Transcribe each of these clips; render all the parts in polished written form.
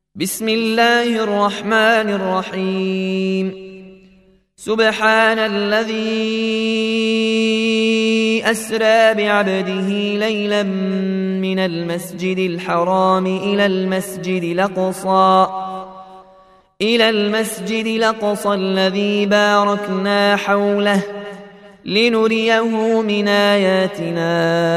بسم الله الرحمن الرحيم. سبحان الذي أسرى بعبده ليلا من المسجد الحرام إلى المسجد الأقصى الذي باركنا حوله لنريه من آياتنا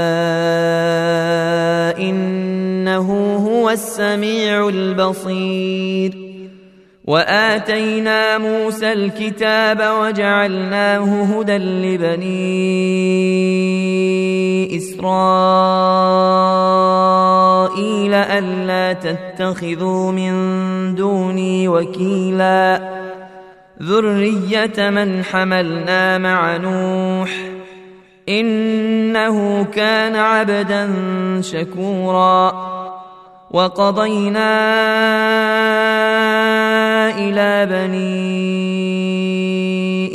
إنه هو السميع البصير. وآتينا موسى الكتاب وجعلناه هدى لبني إسرائيل ألا تتخذوا من دوني وكيلا ذرية من حملنا مع نوح إنه كان عبدا شكورا. وقضينا إلى بني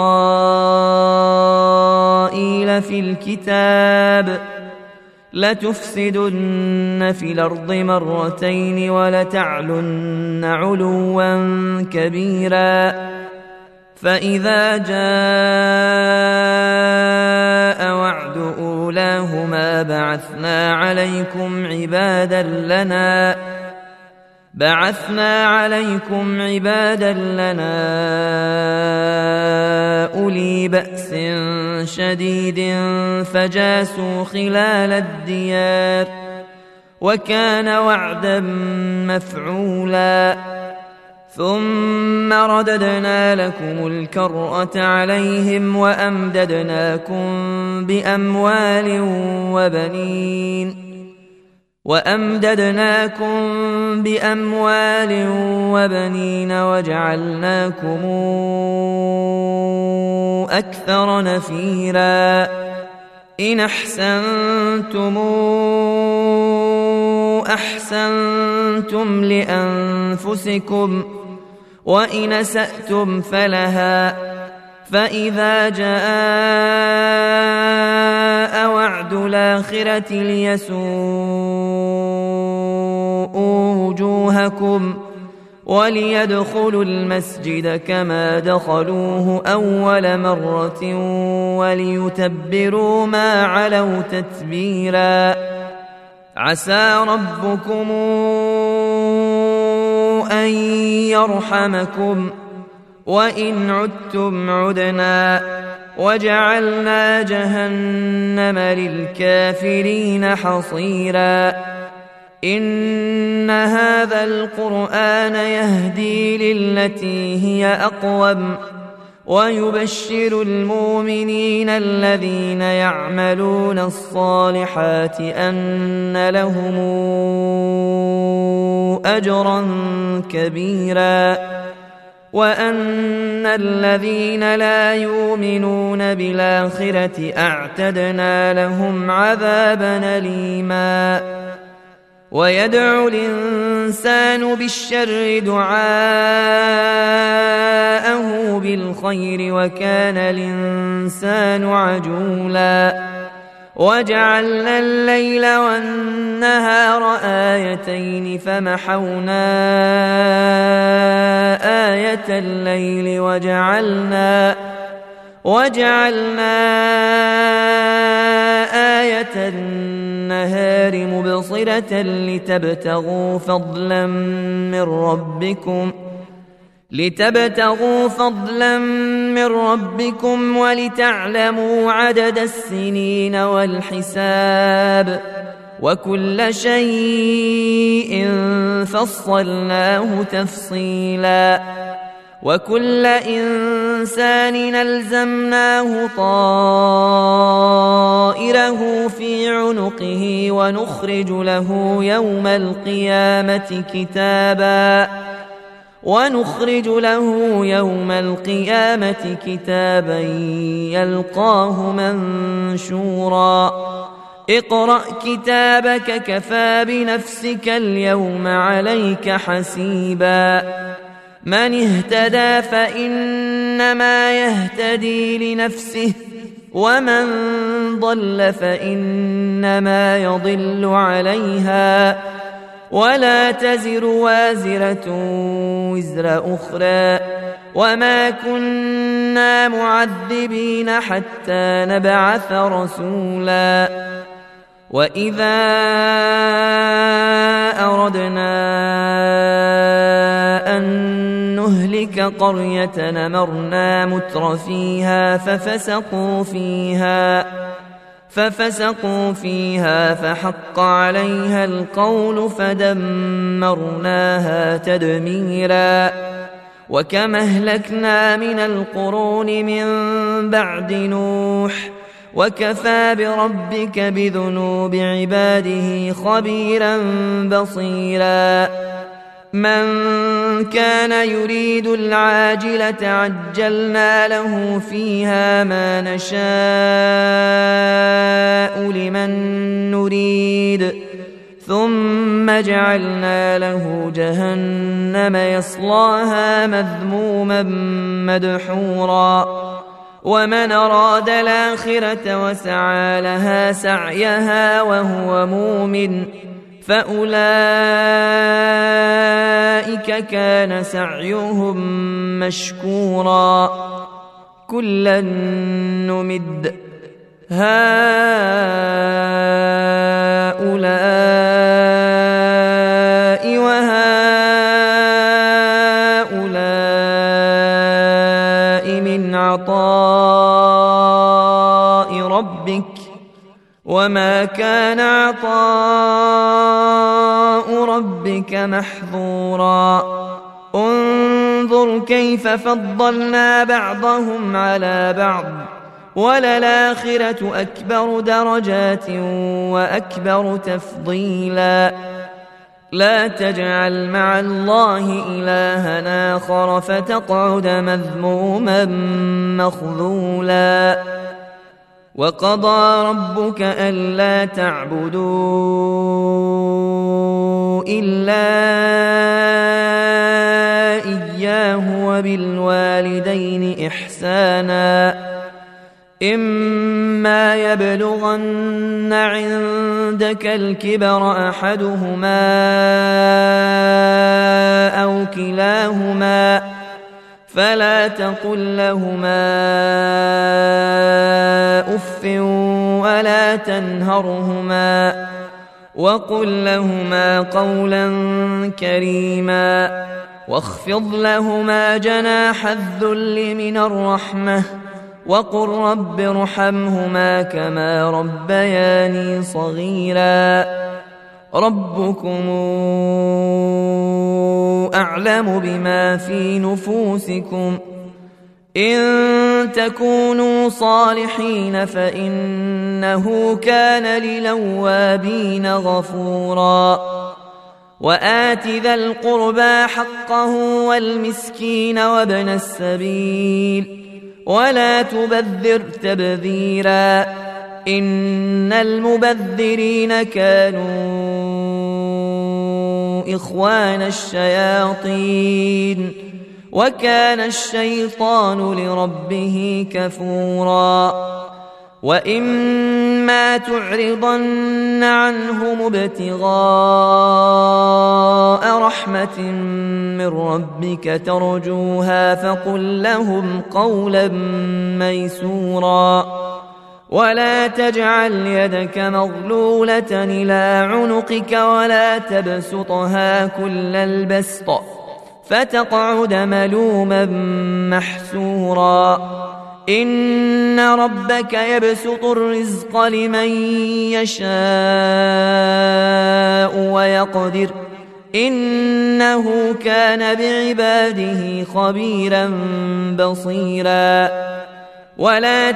إسرائيل في الكتاب لتفسدن في الأرض مرتين ولتعلن علوا كبيرا. فإذا جاء وعد أولاهما بعثنا عليكم عبادا لنا أولي بأس شديد فجاسوا خلال الديار وكان وعدا مفعولا. ثم رددنا لكم الكرة عليهم وأمددناكم بأموال وبنين وجعلناكم أكثر نفيرا. إن أحسنتم لأنفسكم وإن أسأتم فلها. فإذا جاء وعد الآخرة ليسوءوا وجوهكم وليدخلوا المسجد كما دخلوه أول مرة وليتبروا ما علوا تتبيرا. عسى ربكم أن يرحمكم وإن عدتم عدنا وجعلنا جهنم للكافرين حصيرا. إن هذا القرآن يهدي للتي هي أقوم ويبشر المؤمنين الذين يعملون الصالحات أن لهم أجرا كبيرا وأن الذين لا يؤمنون بالآخرة أعتدنا لهم عذابا أليما. ويدعو الإنسان بالشر دعاءه بالخير وكان الإنسان عجولا. وجعلنا الليل والنهار آيتين فمحونا آية الليل وجعلنا آية النهار مبصرة لتبتغوا فضلا من ربكم ولتعلموا عدد السنين والحساب وكل شيء فصلناه تفصيلا. وكل إنسان ألزمناه طائره في عنقه ونخرج له يوم القيامة كتابا يلقاه منشورا. اقرأ كتابك كفى بنفسك اليوم عليك حسيبا. من اهتدى فإنما يهتدي لنفسه ومن ضل فإنما يضل عليها ولا تزر وازرة وزر أخرى وما كنا معذبين حتى نبعث رسولا وإذا أردنا أن نهلك قرية أمرنا مترفيها ففسقوا فيها فحق عليها القول فدمرناها تدميرا وكما أهلكنا من القرون من بعد نوح وكفى بربك بذنوب عباده خبيرا بصيرا من كان يريد العاجلة عجلنا له فيها ما نشاء لمن نريد ثم جعلنا له جهنم يصلاها مذموما مدحورا ومن أراد الآخرة وسعى لها سعيها وهو مؤمن فأولئك كان سعيهم مشكورا كلا نمد هؤلاء وهؤلاء من عطاء ربك وما كان عطاء ربك محظورا انظر كيف فضلنا بعضهم على بعض وللآخرة أكبر درجات وأكبر تفضيلا لا تجعل مع الله إلها آخر فتقعد مذموما مخذولا وقضى ربك ألا تعبدوا إلا إياه وبالوالدين إحسانا إما يبلغن عندك الكبر أحدهما أو كلاهما فلا تقل لهما أف ولا تنهرهما وقل لهما قولا كريما واخفض لهما جناح الذل من الرحمة وقل رب ارحمهما كما ربياني صغيرا ربكم أعلم بما في نفوسكم إن تكونوا صالحين فإنه كان للأوابين غفورا وآت ذا القربى حقه والمسكين وابن السبيل ولا تبذر تبذيرا إن المبذرين كانوا إخوان الشياطين وكان الشيطان لربه كفورا وإما تعرضن عنهم ابتغاء رحمة من ربك ترجوها فقل لهم قولا ميسورا ولا تجعل يدك مغلولة إلى عنقك ولا تبسطها كل البسط فتقعد ملوما محسورا إن ربك يبسط الرزق لمن يشاء ويقدر إنه كان بعباده خبيرا بصيرا ولا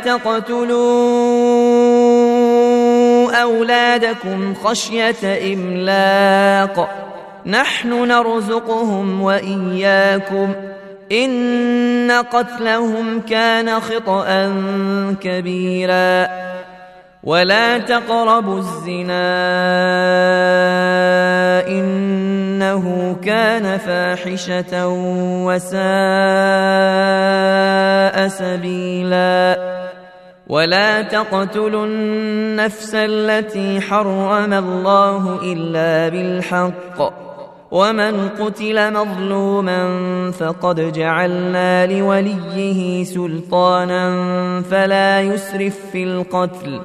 تقتلوا أولادكم خشية إملاق نحن نرزقهم وإياكم إن قتلهم كان خطأ كبيرا ولا تقربوا الزنا إنه كان فاحشة وساء سبيلا ولا تقتلوا النفس التي حرم الله إلا بالحق ومن قتل مظلوما فقد جعلنا لوليه سلطانا فلا يسرف في القتل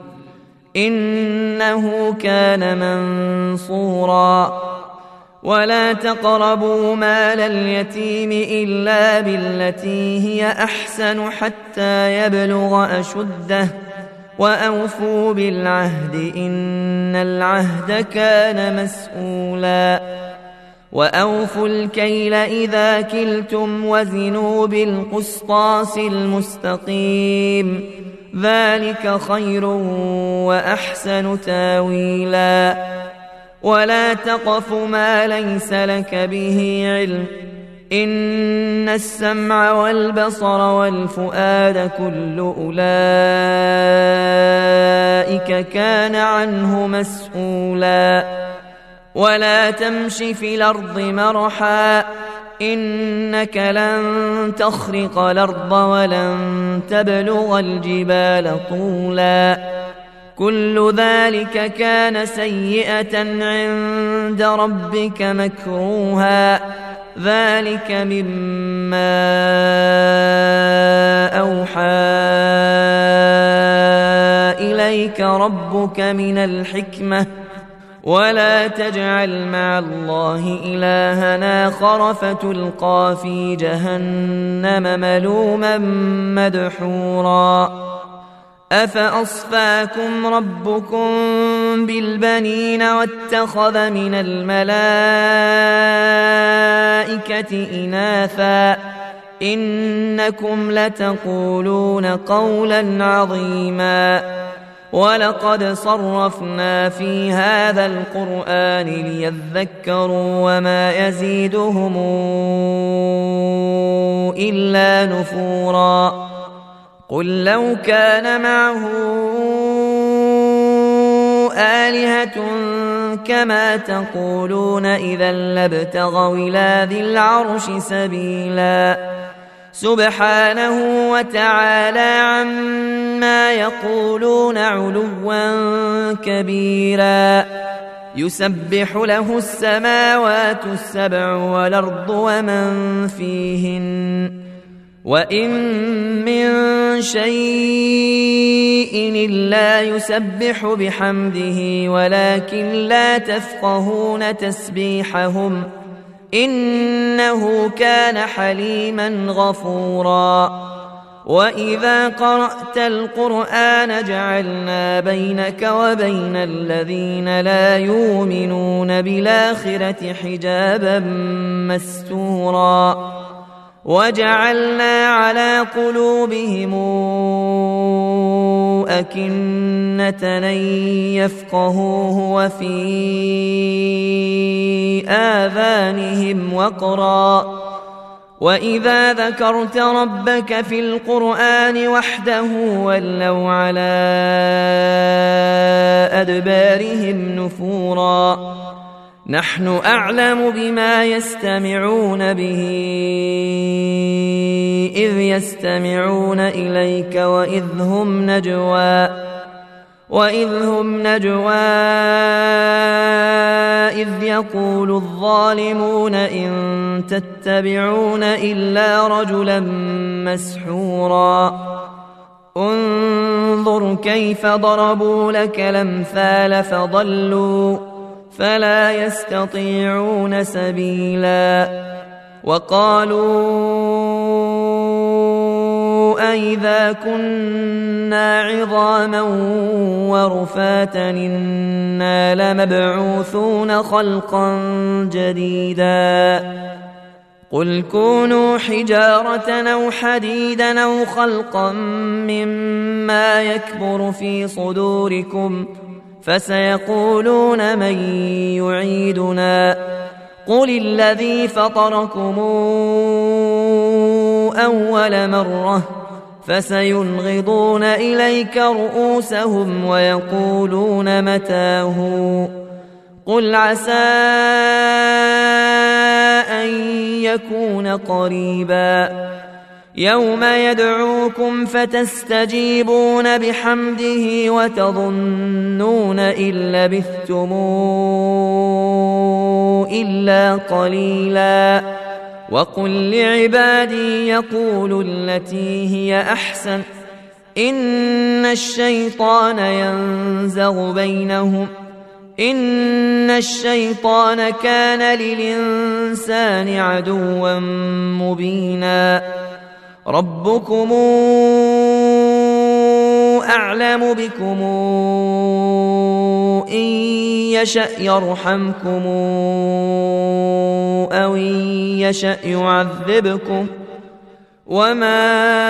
إنه كان منصورا ولا تقربوا مال اليتيم إلا بالتي هي أحسن حتى يبلغ أشده وأوفوا بالعهد إن العهد كان مسؤولا وأوفوا الكيل إذا كلتم وزنوا بالقسطاس المستقيم ذلك خير وأحسن تاويلا ولا تقف ما ليس لك به علم إن السمع والبصر والفؤاد كل أولئك كان عنه مسؤولا ولا تمش في الأرض مرحا إنك لن تخرق الأرض ولن تبلغ الجبال طولا كل ذلك كان سيئة عند ربك مكروها ذلك مما أوحى إليك ربك من الحكمة ولا تجعل مع الله إلها آخر فتلقى في جهنم ملوما مدحورا أفأصفاكم ربكم بالبنين واتخذ من الملائكة إناثا إنكم لتقولون قولا عظيما ولقد صرفنا في هذا القرآن ليذكروا وما يزيدهم إلا نفورا قل لو كان معه آلهة كما تقولون إذا لابتغوا إلى ذي العرش سبيلا سبحانه وتعالى عما يقولون علوا كبيرا يسبح له السماوات السبع والأرض ومن فيهن وإن من شيء إلا يسبح بحمده ولكن لا تفقهون تسبيحهم إنه كان حليما غفورا وإذا قرأت القرآن جعلنا بينك وبين الذين لا يؤمنون بالآخرة حجابا مستورا وجعلنا على قلوبهم أكنة أن يفقهوه وفي آذانهم وقرا وإذا ذكرت ربك في القرآن وحده ولوا على أدبارهم نفورا نحن أعلم بما يستمعون به إذ يستمعون إليك وإذ هم نجوى إذ يقول الظالمون إن تتبعون إلا رجلا مسحورا انظر كيف ضربوا لك الأمثال فضلوا فلا يستطيعون سبيلا وقالوا أئذا كنا عظاما ورفاتا إنا لمبعوثون خلقا جديدا قل كونوا حجارة أو حديدا أو خلقا مما يكبر في صدوركم فسيقولون من يعيدنا قل الذي فطركم أول مرة فسينغضون إليك رؤوسهم ويقولون متاه قل عسى أن يكون قريبا يوم يدعوكم فتستجيبون بحمده وتظنون إن لبثتم إلا قليلا. وقل لعبادي يقولوا التي هي أحسن إن الشيطان ينزغ بينهم إن الشيطان كان للإنسان عدوا مبينا. ربكم أعلم بكم إن يشأ يرحمكم أو إن يشأ يعذبكم وما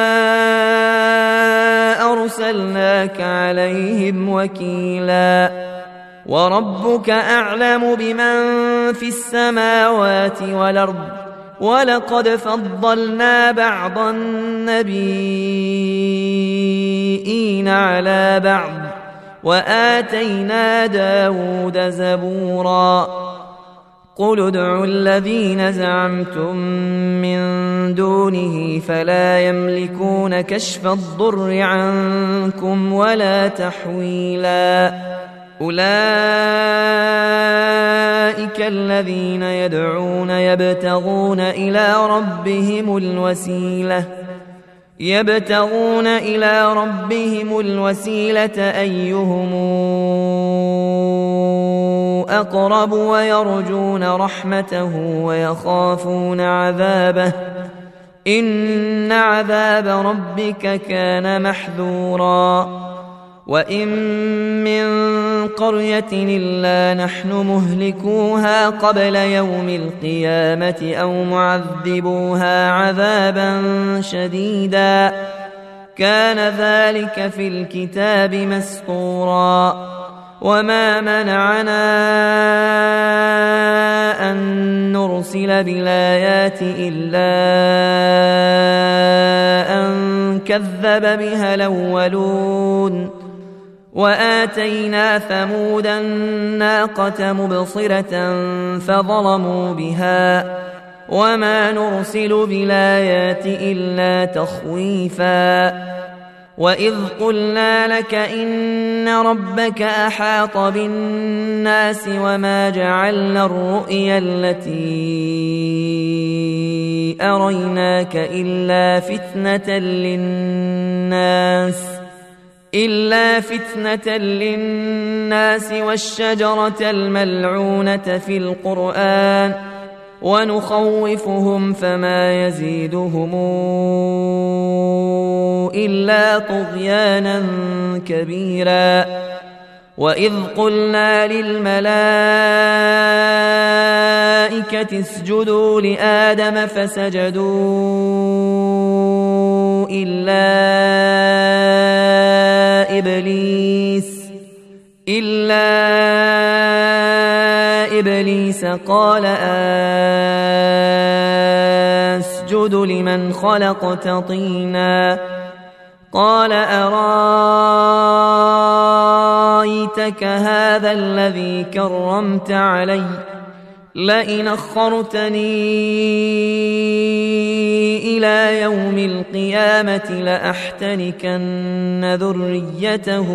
أرسلناك عليهم وكيلا. وربك أعلم بمن في السماوات والأرض ولقد فضلنا بعض النبيين على بعض وآتينا داود زبورا. قل ادعوا الذين زعمتم من دونه فلا يملكون كشف الضر عنكم ولا تحويلا. أولئك الذين يدعون يبتغون إلى ربهم الوسيلة أيهم أقرب ويرجون رحمته ويخافون عذابه إن عذاب ربك كان محذورا. وإن من قرية إلا نحن مهلكوها قبل يوم القيامة أو معذبوها عذابا شديدا كان ذلك في الكتاب مسطورا. وما منعنا أن نرسل بالآيات إلا أن كذب بها الأولون. وآتينا ثمود الناقة مبصرة فظلموا بها وما نرسل بالآيات إلا تخويفا. وإذ قلنا لك إن ربك أحاط بالناس وما جعلنا الرؤيا التي أريناك إلا فتنة للناس والشجرة الملعونة في القرآن ونخوفهم فما يزيدهم إلا طغيانا كبيرا. وإذ قلنا للملائكة اسجدوا لآدم فسجدوا إلا إبليس قال أسجد لمن خلقت طينا قال أرايتك هذا الذي كرمت علي لئن أخرتني إلى يوم القيامة لأحتنكن ذريته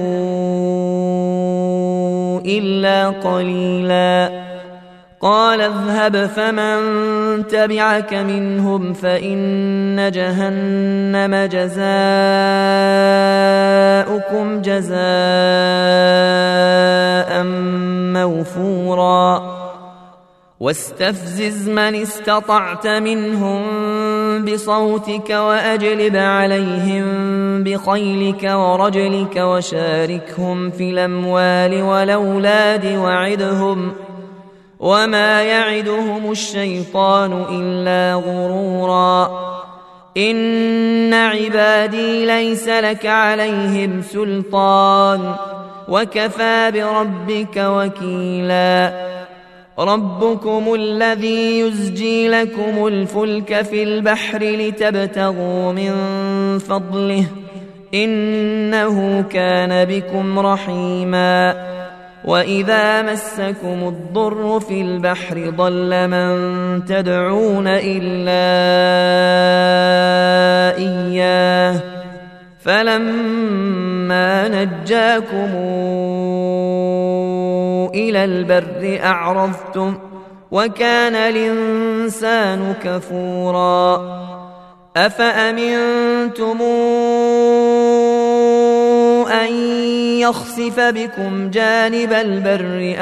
إلا قليلا. قال اذهب فمن تبعك منهم فإن جهنم جزاؤكم جزاء موفورا. واستفزز من استطعت منهم بصوتك وأجلب عليهم بخيلك ورجلك وشاركهم في الأموال والأولاد وعدهم وما يعدهم الشيطان إلا غرورا. إن عبادي ليس لك عليهم سلطان وكفى بربك وكيلا. ربكم الذي يزجي لكم الفلك في البحر لتبتغوا من فضله إنه كان بكم رحيما. وإذا مسكم الضر في البحر ضل من تدعون إلا فلما نجاكم إلى البر أعرضتم وكان الإنسان كفورا أفأمنتم أن يخسف بكم جانب البر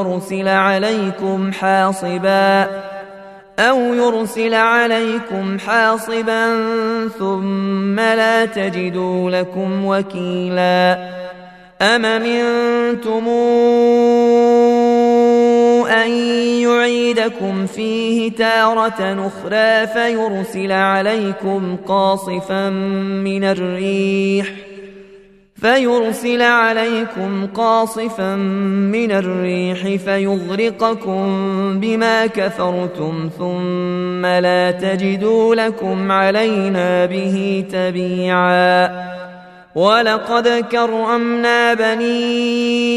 أو يرسل عليكم حاصبا ثم لا تجدوا لكم وكيلا أم أمنتم أن يعيدكم فيه تارة أخرى فيرسل عليكم قاصفا من الريح فيغرقكم بما كفرتم ثم لا تجدوا لكم علينا به تبيعا ولقد كرمنا بني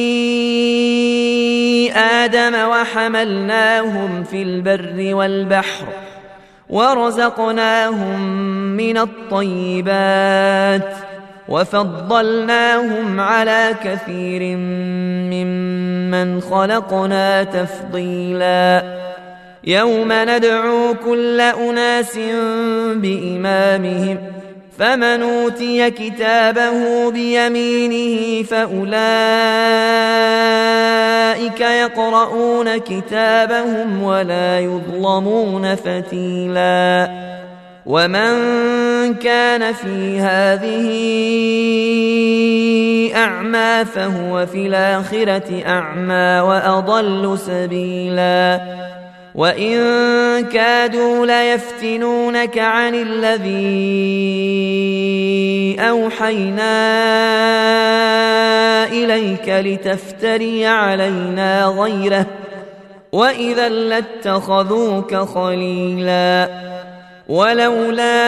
آدم وحملناهم في البر والبحر ورزقناهم من الطيبات وفضلناهم على كثير ممن خلقنا تفضيلا يوم ندعو كل أناس بإمامهم فمن أوتي كتابه بيمينه فأولئك يقرؤون كتابهم ولا يظلمون فتيلا ومن كان في هذه أعمى فهو في الآخرة أعمى وأضل سبيلا وإن كادوا ليفتنونك عن الذي أوحينا إليك لتفتري علينا غيره وإذا لاتخذوك خليلا ولولا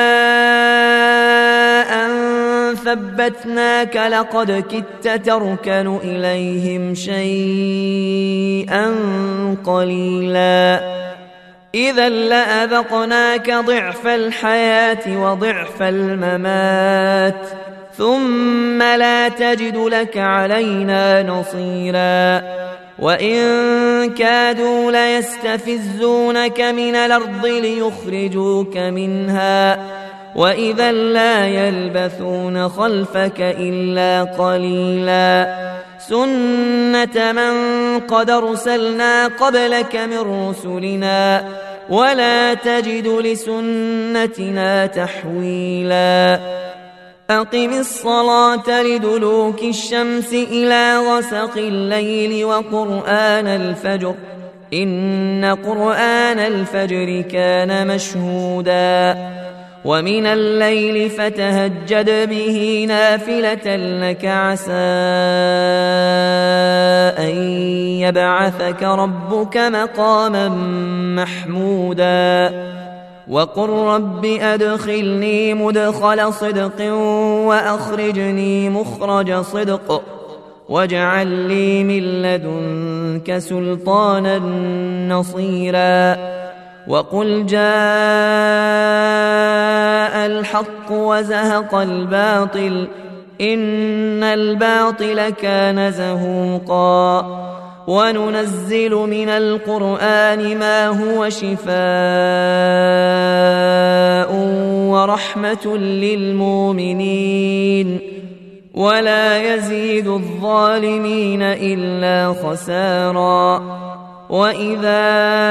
أن ثبتناك لقد كدت تركن إليهم شيئا قليلا إذا لأذقناك ضعف الحياة وضعف الممات ثم لا تجد لك علينا نصيرا وإن كادوا ليستفزونك من الأرض ليخرجوك منها وإذا لا يلبثون خلفك إلا قليلا سنة من قد أرسلنا قبلك من رسلنا ولا تجد لسنتنا تحويلا أقم الصلاة لدلوك الشمس إلى غسق الليل وقرآن الفجر إن قرآن الفجر كان مشهودا ومن الليل فتهجد به نافلة لك عسى أن يبعثك ربك مقاما محمودا وقل رب أدخلني مدخل صدق وأخرجني مخرج صدق واجعل لي من لدنك سلطانا نصيرا وقل جاء الحق وزهق الباطل إن الباطل كان زهوقا وننزل من القرآن ما هو شفاء ورحمة للمؤمنين ولا يزيد الظالمين إلا خسارا وإذا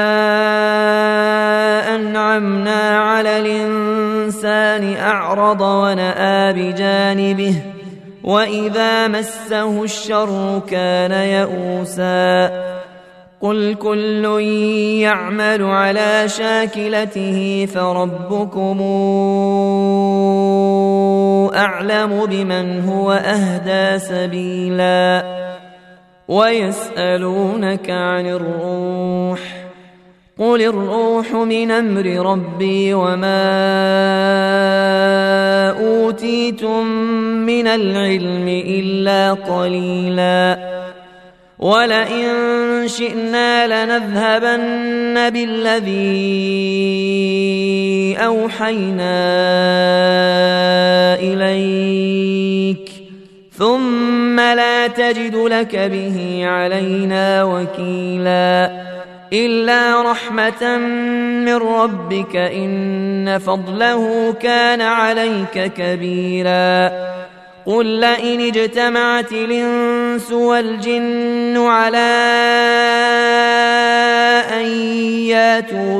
أنعمنا على الإنسان أعرض ونأى بجانبه وإذا مسه الشر كان يئوسا قل كل يعمل على شاكلته فربكم أعلم بمن هو أهدى سبيلا ويسألونك عن الروح قل الروح من أمر ربي وما أوتيتم من العلم إلا قليلا ولئن شئنا لنذهبن بالذي أوحينا إليك ثم لا تجد لك به علينا وكيلا إلا رحمة من ربك إن فضله كان عليك كبيرا قل لئن اجتمعت الإنس والجن على أن ياتوا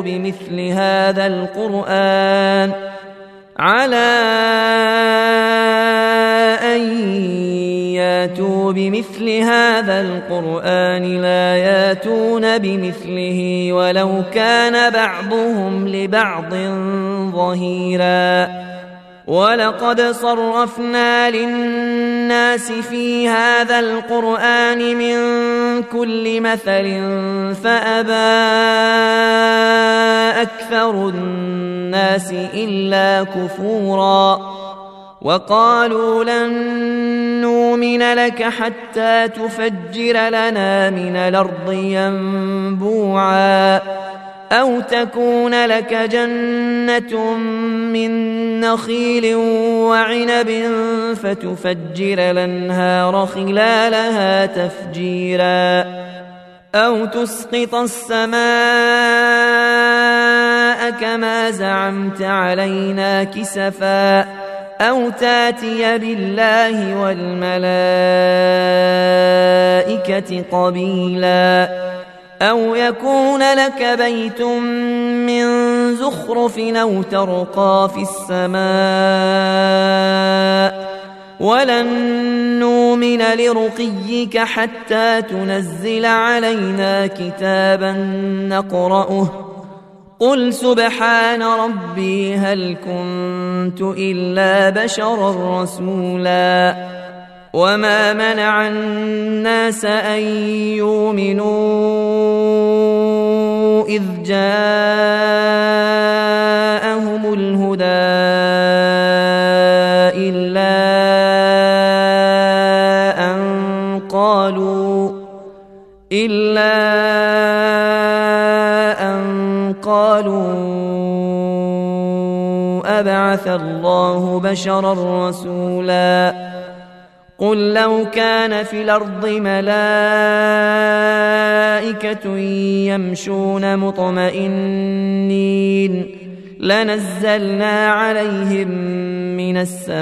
بمثل هذا القرآن لا ياتون بمثله ولو كان بعضهم لبعض ظهيرا ولقد صرفنا للناس في هذا القرآن من كل مثل فأبى أكثر الناس إلا كفورا وقالوا لن نؤمن لك حتى تفجر لنا من الأرض ينبوعا أو تكون لك جنة من نخيل وعنب فتفجر الأنهار خلالها تفجيرا أو تسقط السماء كما زعمت علينا كسفا أو تاتي بالله والملائكة قبيلا أو يكون لك بيت من زخرف أو ترقى في السماء ولن نؤمن لرقيك حتى تنزل علينا كتابا نقرأه قل سبحان ربي هل كنت إلا بشرا رسولا وما منع الناس أن يؤمنوا إذ جاءهم الهدى إلا أن قالوا أبعث الله بشرا رسولا قل لو كان في الأرض ملائكة يمشون مطمئنين لنزلنا عليهم من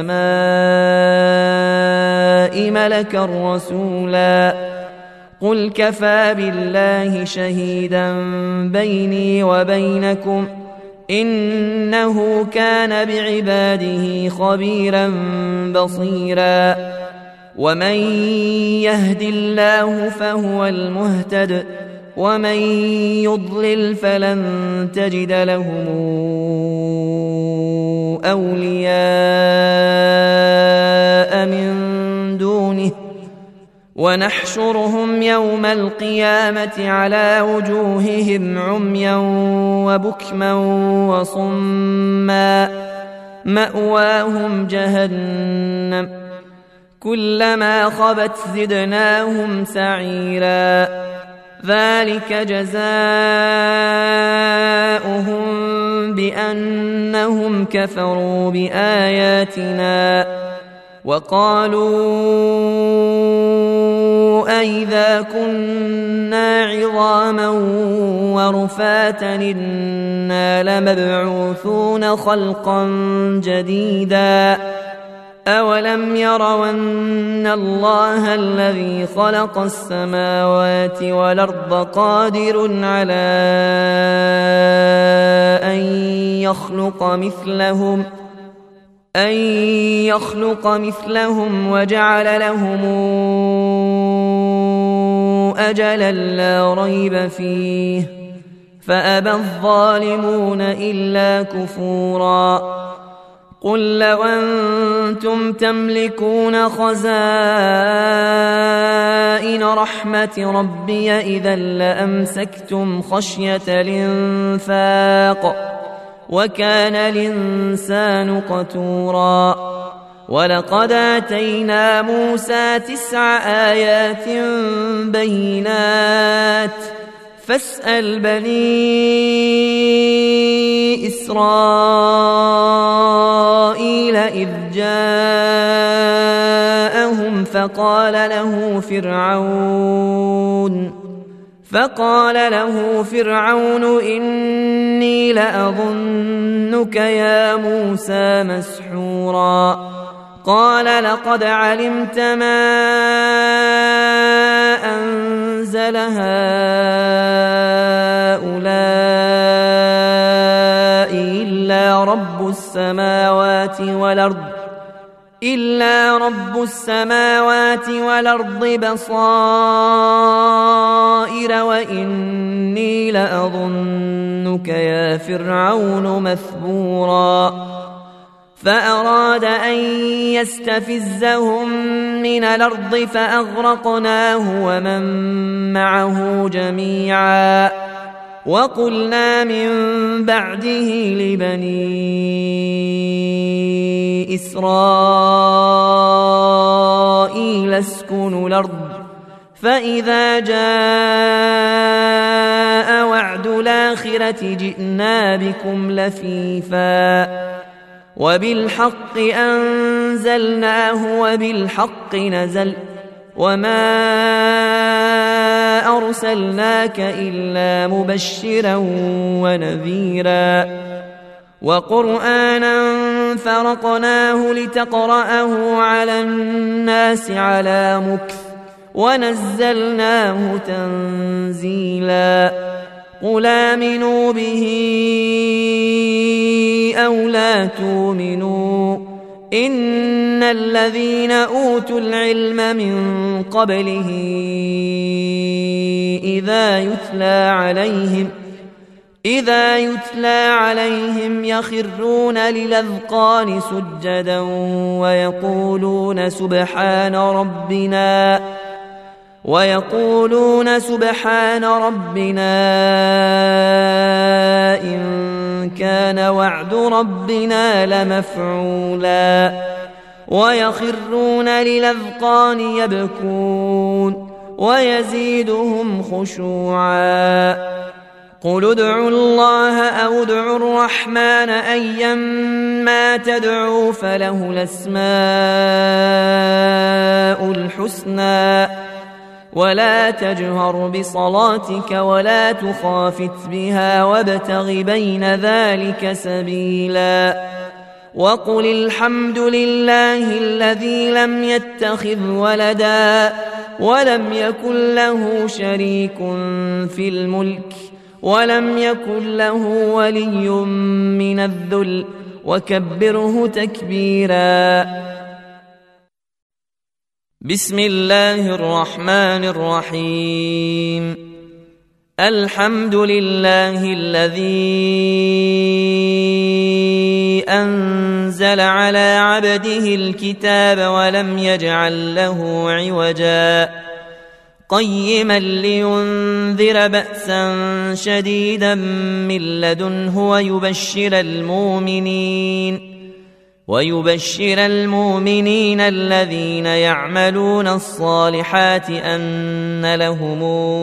السماء ملكا رسولا قل كفى بالله شهيدا بيني وبينكم إنه كان بعباده خبيرا بصيرا ومن يهد الله فهو المهتد ومن يضلل فلن تجد لهم أولياء من دونه ونحشرهم يوم القيامة على وجوههم عميا وبكما وصما مأواهم جهنم كلما خبت زدناهم سعيرا ذلك جزاؤهم بأنهم كفروا بآياتنا وقالوا أئذا كنا عظاما ورفاتا إنا لمبعوثون خلقا جديدا أولم يروا أن الله الذي خلق السماوات والأرض قادر على أن يخلق مثلهم وجعل لهم أجلا لا ريب فيه فأبى الظالمون إلا كفورا قل لو أنتم تملكون خزائن رحمة ربي إذا لأمسكتم خشية الإنفاق وكان الإنسان قتورا ولقد آتينا موسى 9 آيات بينات فاسأل بني إسرائيل إذ جاءهم فقال له فرعون إني لأظنك يا موسى مسحورا قال لقد علمت ما أنزل هؤلاء إلا رب السماوات والأرض بصائر وإني لأظنك يا فرعون مثبورا فأراد أن يستفزهم من الأرض فأغرقناه ومن معه جميعا وقلنا من بعده لبني إسرائيل اسكنوا الأرض فإذا جاء وعد الآخرة جئنا بكم لفيفا وبالحق أنزلناه وبالحق نزل وما أرسلناك إلا مبشرا ونذيرا وقرآنا فرقناه لتقرأه على الناس على مكث ونزلناه تنزيلا قل آمنوا به أو لا تؤمنوا إن الذين أوتوا العلم من قبله إذا يتلى عليهم يخرون للأذقان سجدا ويقولون سبحان ربنا إن كان وعد ربنا لمفعولا ويخرون للأذقان يبكون ويزيدهم خشوعا قل ادعوا الله أو ادعوا الرحمن أيما تدعوا فله الأسماء الحسنى ولا تجهر بصلاتك ولا تخافت بها وابتغ بين ذلك سبيلا وقل الحمد لله الذي لم يتخذ ولدا ولم يكن له شريك في الملك ولم يكن له ولي من الذل وكبره تكبيرا بسم الله الرحمن الرحيم الحمد لله الذي أنزل على عبده الكتاب ولم يجعل له عوجا قيما لينذر بأسا شديدا من لدنه ويبشر المؤمنين الذين يعملون الصالحات أن لهم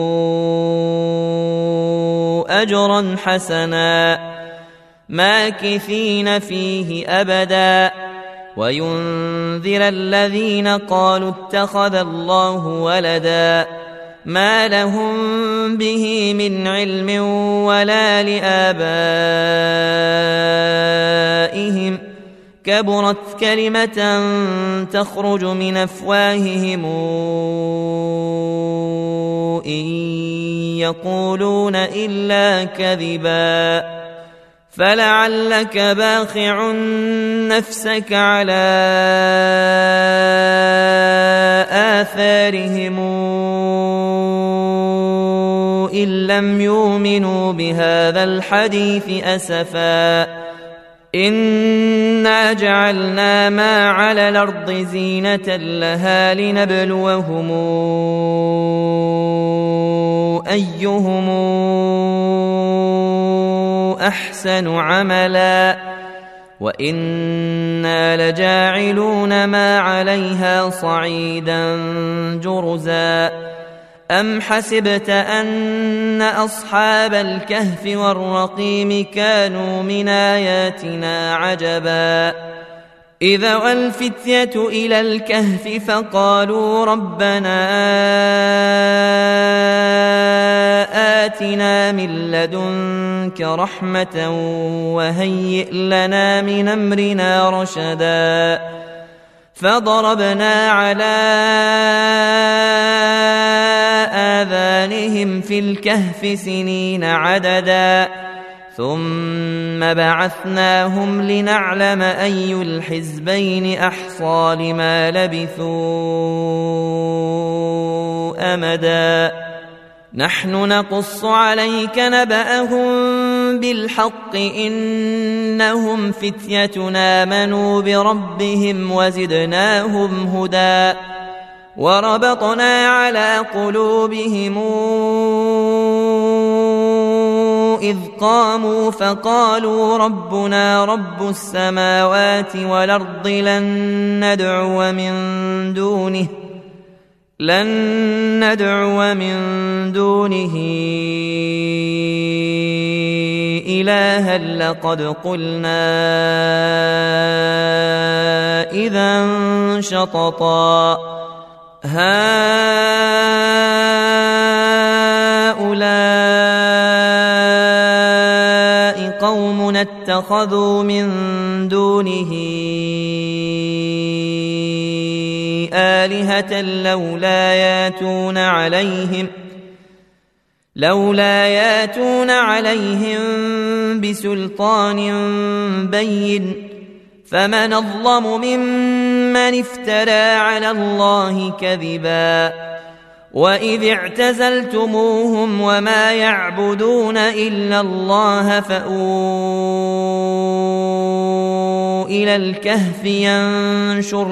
أجرا حسنا ماكثين فيه أبدا وينذر الذين قالوا اتخذ الله ولدا ما لهم به من علم ولا لآبائهم كبرت كلمة تخرج من أفواههم إن يقولون إلا كذبا فلعلك باخع نفسك على آثارهم إن لم يؤمنوا بهذا الحديث أسفا إنا جعلنا ما على الأرض زينة لها لنبلوهم أيهم أحسن عملا وإنا لجاعلون ما عليها صعيدا جرزا أم حسبت أن أصحاب الكهف والرقيم كانوا من آياتنا عجبا إذا والفتية إلى الكهف فقالوا ربنا آتنا من لدنك رحمة وهيئ لنا من أمرنا رشدا فضربنا على آذانهم في الكهف سنين عددا ثم بعثناهم لنعلم أي الحزبين أحصى لما لبثوا أمدا نحن نقص عليك نبأهم بالحق إنهم فتية آمنوا بربهم وزدناهم هدى وربطنا على قلوبهم إذ قاموا فقالوا ربنا رب السماوات والأرض لن ندعو من دونه إلها لقد قلنا إذا شططا هؤلاء قوم اتخذوا من دونه آلهة لولا ياتون عليهم بسلطان بين فمن أظلم ممن افترى على الله كذبا وإذ اعتزلتموهم وما يعبدون إلا الله فأووا إلى الكهف ينشر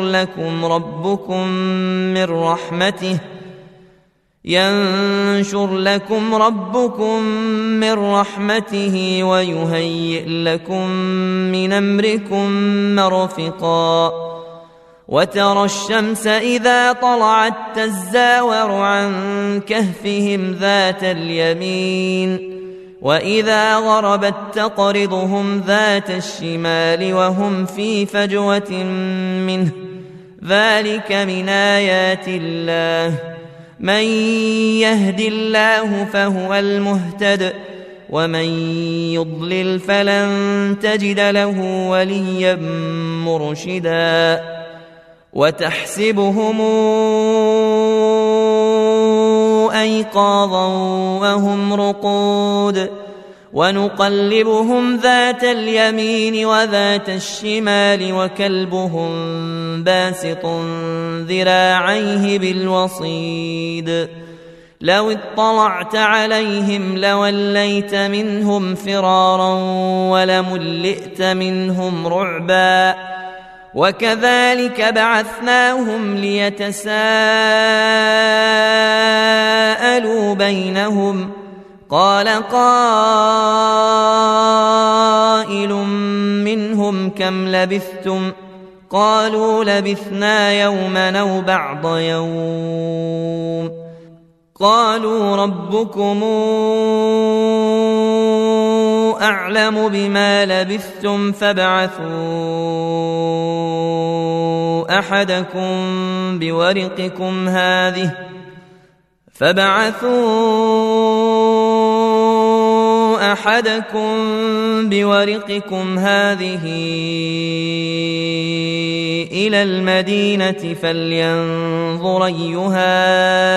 لكم ربكم من رحمته ويهيئ لكم من أمركم مرفقا وترى الشمس إذا طلعت تزاور عن كهفهم ذات اليمين وإذا غربت تقرضهم ذات الشمال وهم في فجوة منه ذلك من آيات الله من يهد الله فهو المهتد ومن يضلل فلن تجد له وليا مرشدا وتحسبهم أيقاظا وهم رقود ونقلبهم ذات اليمين وذات الشمال وكلبهم باسط ذراعيه بالوصيد لو اطلعت عليهم لوليت منهم فرارا ولملئت منهم رعبا وكذلك بعثناهم ليتساءلوا بينهم قال قائل منهم كم لبثتم قالوا لبثنا يوما أو بعض يوم قالوا ربكم أعلم بما لبثتم فابعثوا أحدكم بورقكم هذه إلى المدينة فلينظر أيها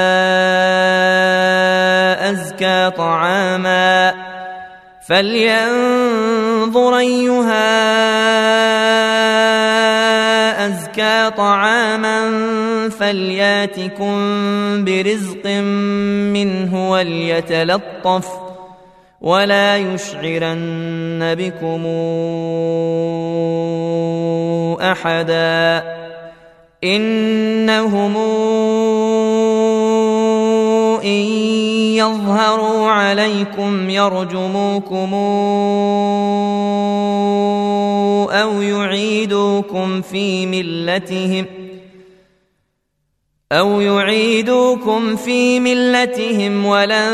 أزكى طعاما فلياتكم برزق منه وليتلطف ولا يشعرن بكم أحدا إنهم إن يظهروا عليكم يرجموكم أو يعيدوكم في ملتهم ولن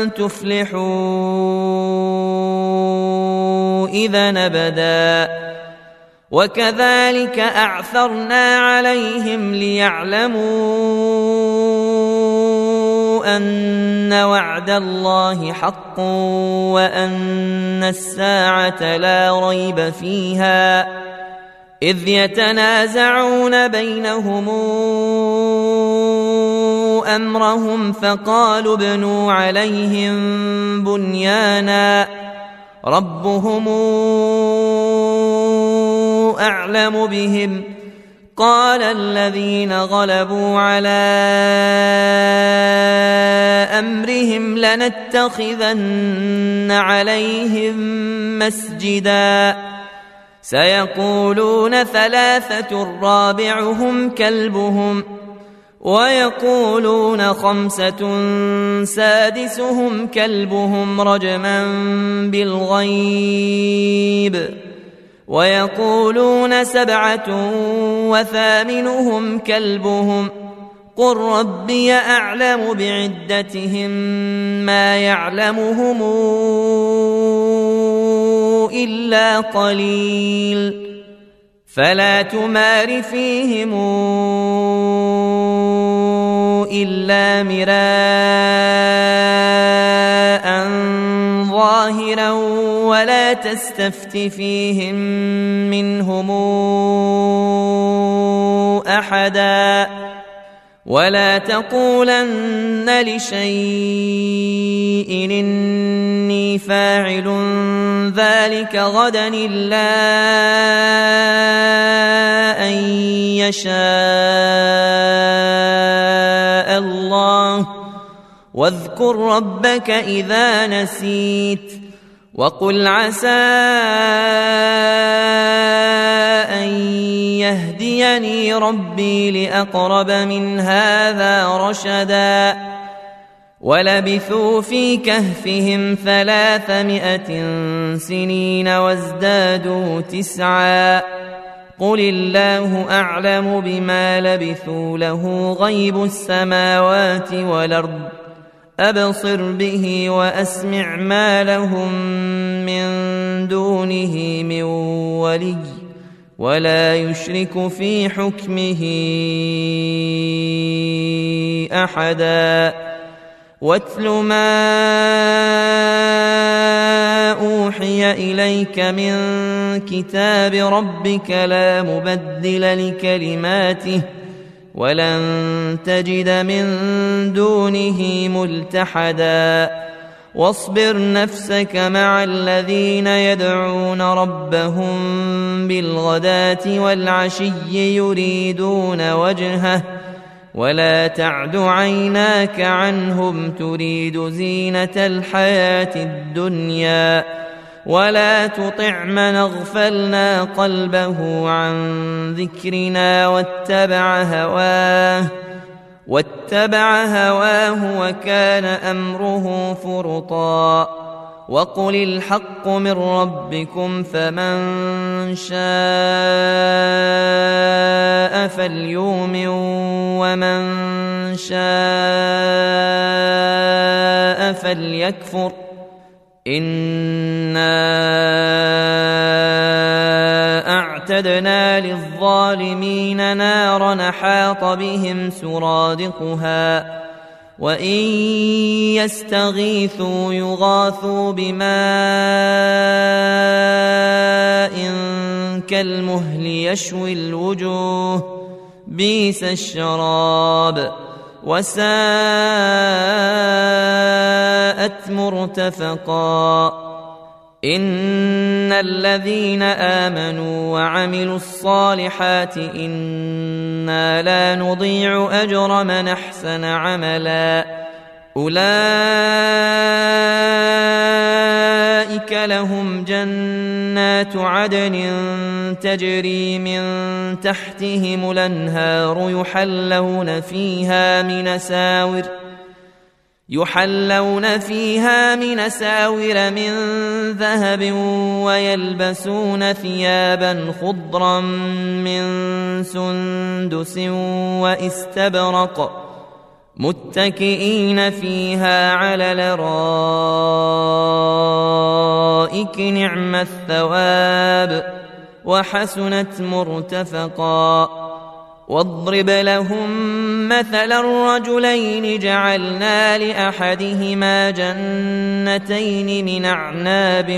تفلحوا إذا أبدا وكذلك أعثرنا عليهم ليعلموا أن وعد الله حق وأن الساعة لا ريب فيها إذ يتنازعون بينهم أمرهم فقالوا ابنوا عليهم بنيانا ربهم أعلم بهم قال الذين غلبوا على أمرهم لنتخذن عليهم مسجدا سيقولون ثلاثة رابعهم كلبهم ويقولون خمسة سادسهم كلبهم رجما بالغيب ويقولون سبعة وثامنهم كلبهم قل ربي أعلم بعدتهم ما يعلمهم إلا قليل فلا تمار فيهم إلا مراء ظاهرا ولا تستفت فيهم منهم أحدا ولا تقولن لشيء إني فاعل ذلك غدا إلا أن يشاء الله واذكر ربك إذا نسيت وقل عسى أن يهديني ربي لأقرب من هذا رشدا ولبثوا في كهفهم 300 سنين وازدادوا 9 قل الله أعلم بما لبثوا له غيب السماوات والأرض أبصر به وأسمع ما لهم من دونه من ولي ولا يشرك في حكمه أحدا واتل ما أوحي إليك من كتاب ربك لا مبدل لكلماته ولن تجد من دونه ملتحدا واصبر نفسك مع الذين يدعون ربهم بالغداة والعشي يريدون وجهه ولا تعد عيناك عنهم تريد زينة الحياة الدنيا ولا تطع من اغفلنا قلبه عن ذكرنا واتبع هواه وكان أمره فرطا وقل الحق من ربكم فمن شاء فليؤمن ومن شاء فليكفر إنا أعتدنا للظالمين نارا أحاط بهم سرادقها وإن يستغيثوا يغاثوا بماء كالمهل يشوي الوجوه بئس الشراب وساءت مرتفقا إن الذين آمنوا وعملوا الصالحات إنا لا نضيع أجر من أحسن عملا أولئك لهم جنات عدن تجري من تحتهم الأنهار يحلون فيها من أساور من ذهب ويلبسون ثيابا خضرا من سندس واستبرق متكئين فيها على الارائك نعم الثواب وحسنت مرتفقا واضرب لهم مثل الرجلين جعلنا لأحدهما جنتين من أعناب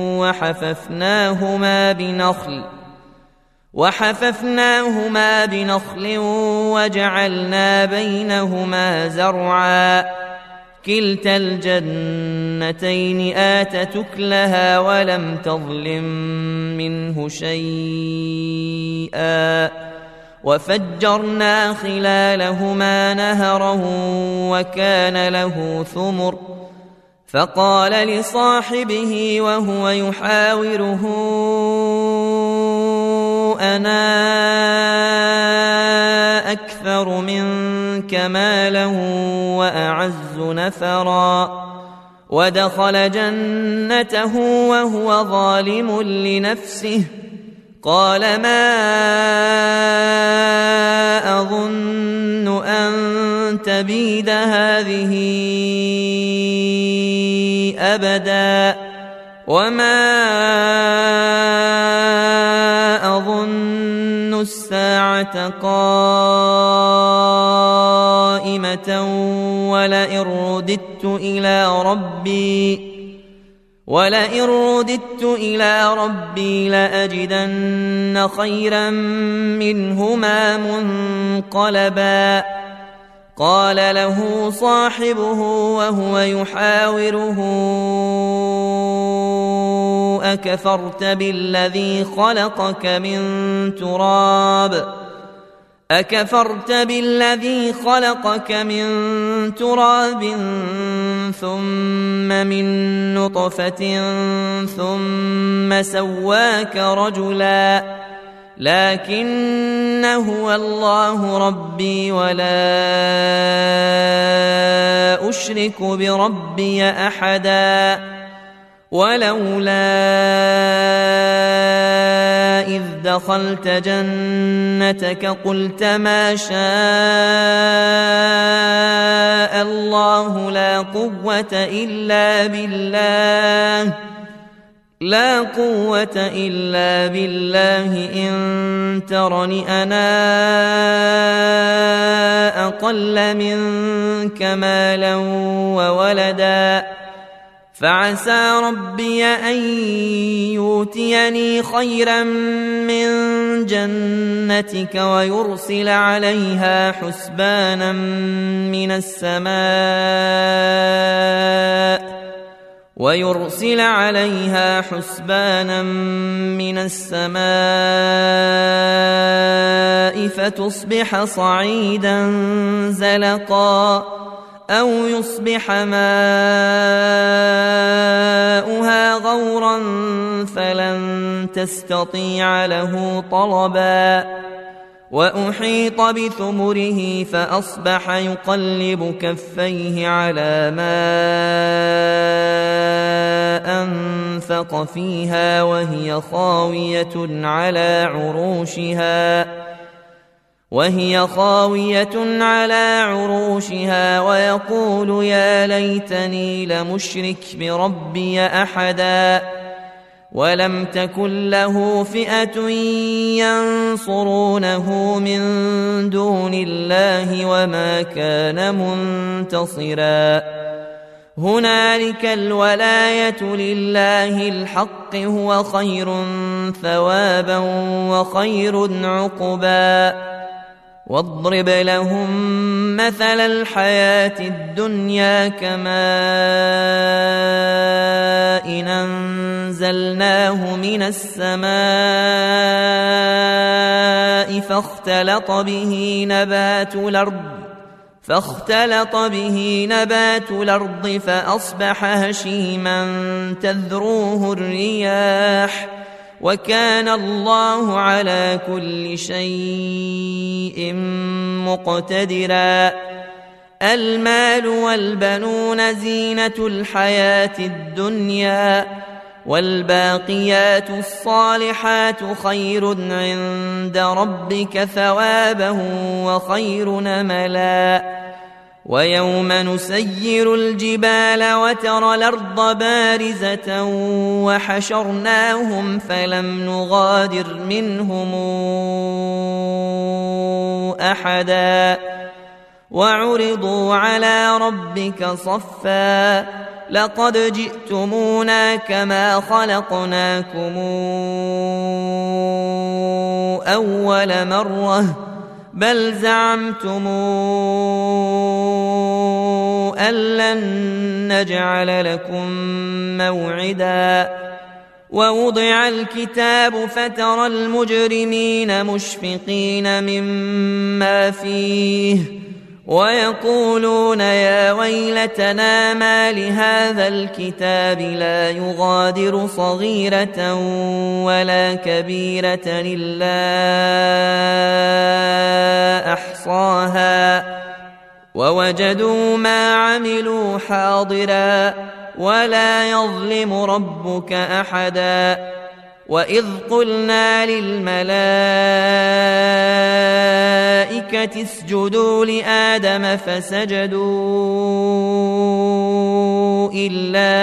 وحففناهما بنخل وجعلنا بينهما زرعا كلتا الجنتين آتت أكلها ولم تظلم منه شيئا وفجرنا خلالهما نهرا وكان له ثمر فقال لصاحبه وهو يحاوره أنا أكثر منك مالا وأعز نفرا ودخل جنته وهو ظالم لنفسه قال ما أظن أن تبيد هذه أبدا وما أظن الساعة قائمة ولئن رددت إلى ربي لأجدن خيرا منهما منقلبا قال له صاحبه وهو يحاوره أكفرت بالذي خلقك من تراب ثم من نطفة ثم سواك رجلا لكن هو الله ربي ولا أشرك بربي أحدا ولولا إذ دخلت جنتك قلت ما شاء الله لا قوة إلا بالله إن ترني أنا أقل منك مالا وولدا فعسى ربي أن يؤتيني خيرا من جنتك ويرسل عليها حسبانا من السماء فتصبح صعيدا زلقا أو يصبح ماؤها غورا فلن تستطيع له طلبا وأحيط بثمره فأصبح يقلب كفيه على ما أنفق فيها وهي خاوية على عروشها ويقول يا ليتني لمشرك بربي أحدا ولم تكن له فئة ينصرونه من دون الله وما كان منتصرا هنالك الولاية لله الحق هو خير ثوابا وخير عقبا واضرب لهم مثل الحياة الدنيا كماء إن أنزلناه من السماء فاختلط به نبات الأرض فأصبح هشيما تذروه الرياح وكان الله على كل شيء مقتدرا المال والبنون زينة الحياة الدنيا والباقيات الصالحات خير عند ربك ثوابا وخير نملا ويوم نسير الجبال وترى الأرض بارزة وحشرناهم فلم نغادر منهم أحدا وعرضوا على ربك صفا لقد جئتمونا كما خلقناكم أول مرة بل زعمتم أن لن نجعل لكم موعدا ووضع الكتاب فترى المجرمين مشفقين مما فيه ويقولون يا ويلتنا ما لهذا الكتاب لا يغادر صغيرة ولا كبيرة إلا أحصاها ووجدوا ما عملوا حاضرا ولا يظلم ربك أحدا وإذ قلنا للملائكة اسجدوا لآدم فسجدوا إلا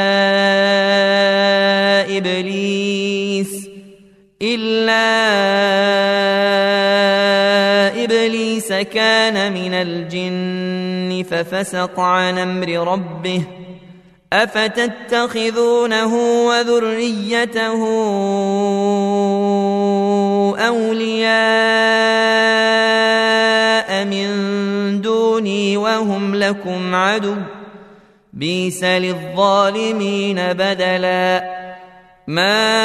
إبليس كان من الجن ففسق عن أمر ربه أفتتخذونه وذريته أولياء من دوني وهم لكم عدو بئس للظالمين بدلا ما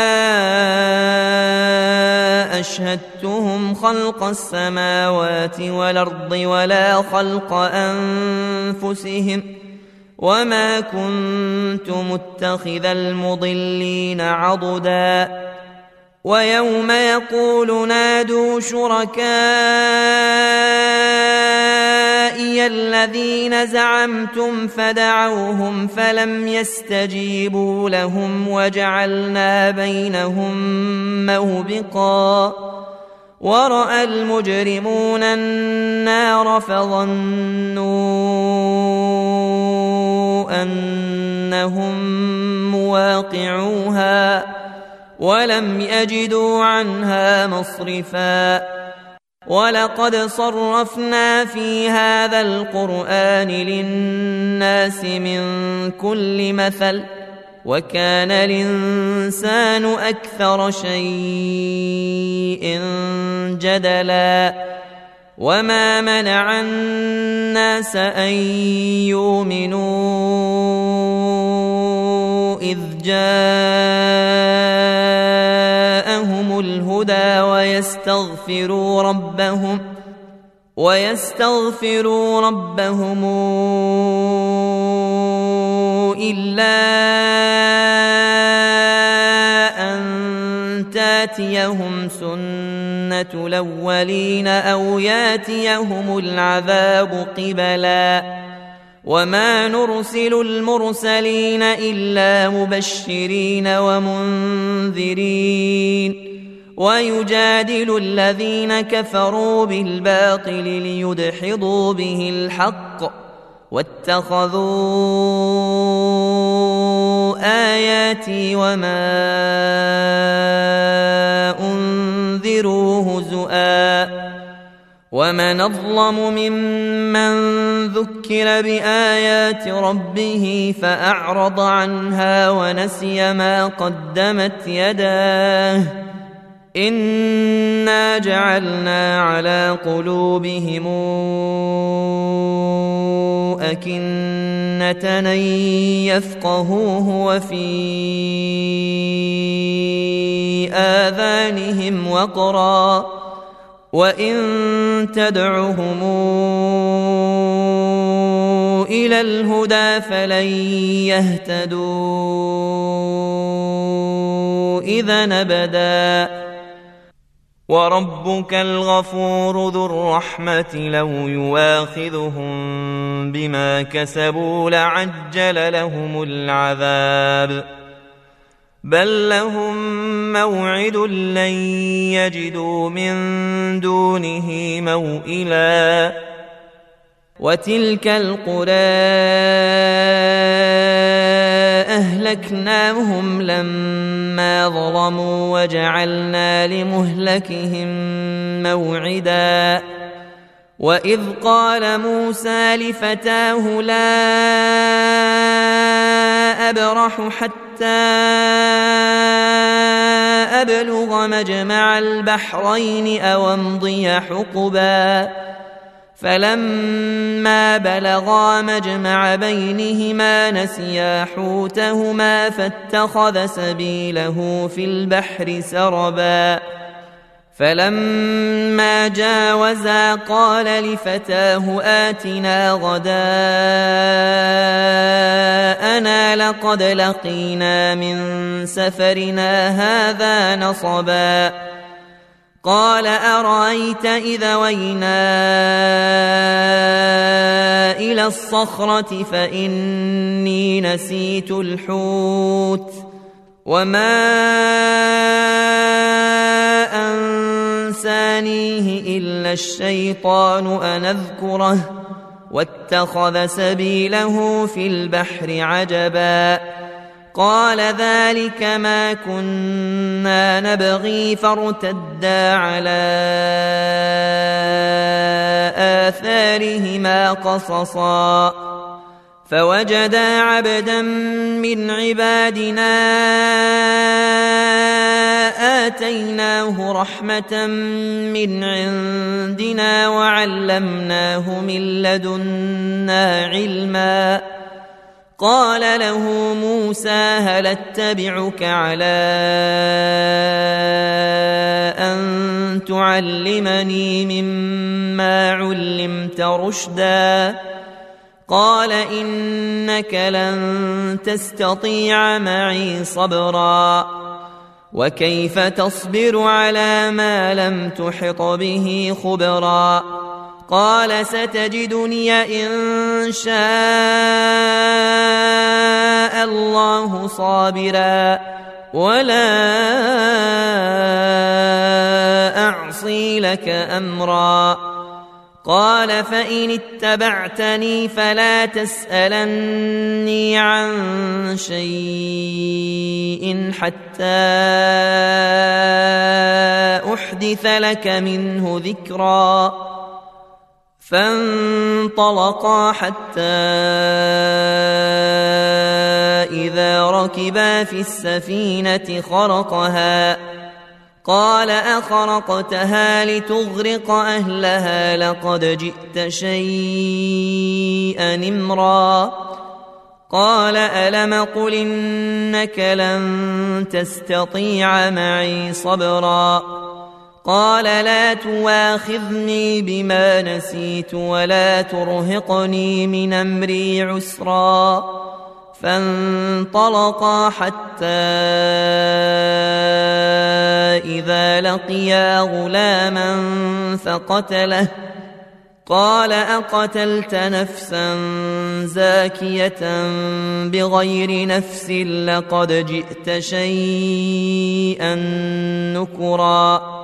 أشهدتهم خلق السماوات والأرض ولا خلق أنفسهم وما كنت متخذ المضلين عضدا ويوم يقول نادوا شركائي الذين زعمتم فدعوهم فلم يستجيبوا لهم وجعلنا بينهم موبقا ورأى المجرمون النار فظنوا أنهم مواقعوها ولم يجدوا عنها مصرفا ولقد صرفنا في هذا القرآن للناس من كل مثل وكان الإنسان أكثر شيء جدلا وما منع الناس أن يؤمنوا إذ جاءهم الهدى ويستغفروا ربهم إلا أن تاتيهم سنة الأولين أو ياتيهم العذاب قبلا وما نرسل المرسلين إلا مبشرين ومنذرين ويجادل الذين كفروا بالباطل ليدحضوا به الحق واتخذوا آياتي وما أنذروا هزؤا ومن أظلم ممن ذكر بآيات ربه فأعرض عنها ونسي ما قدمت يداه إنا جعلنا على قلوبهم أكنة أن يفقهوه وفي آذانهم وقرا وإن تدعهم إلى الهدى فلن يهتدوا إذا أبدا وربك الغفور ذو الرحمة لو يواخذهم بما كسبوا لعجل لهم العذاب بل لهم موعد لن يجدوا من دونه موئلا وتلك القرى أهلكناهم لما ظلموا وجعلنا لمهلكهم موعدا وإذ قال موسى لفتاه لا أبرح حتى أبلغ مجمع البحرين أو أمضي حقبا فلما بلغا مجمع بينهما نسيا حوتهما فاتخذ سبيله في البحر سربا فلما جاوزا قال لفتاه آتنا غداءنا لقد لقينا من سفرنا هذا نصبا قال أرأيت إذا وينا إلى الصخرة فإني نسيت الحوت وما أنسانيه إلا الشيطان أن أذكره واتخذ سبيله في البحر عجبا قال ذلك ما كنا نبغي فارتدا على آثارهما قصصا فوجدا عبدا من عبادنا آتيناه رحمة من عندنا وعلمناه من لدنا علما قال له موسى هل اتبعك على أن تعلمني مما علمت رشدا قال إنك لن تستطيع معي صبرا وكيف تصبر على ما لم تحط به خبرا قال ستجدني إن شاء الله صابرا ولا أعصي لك أمرا قال فإن اتبعتني فلا تسألني عن شيء حتى أحدث لك منه ذكرا فانطلقا حتى إذا ركبا في السفينة خرقها قال أخرقتها لتغرق أهلها لقد جئت شيئا إمرا قال ألم قل إنك لن تستطيع معي صبرا قال لا تواخذني بما نسيت ولا ترهقني من أمري عسرا فانطلقا حتى إذا لقيا غلاما فقتله قال أقتلت نفسا زاكية بغير نفس لقد جئت شيئا نكرا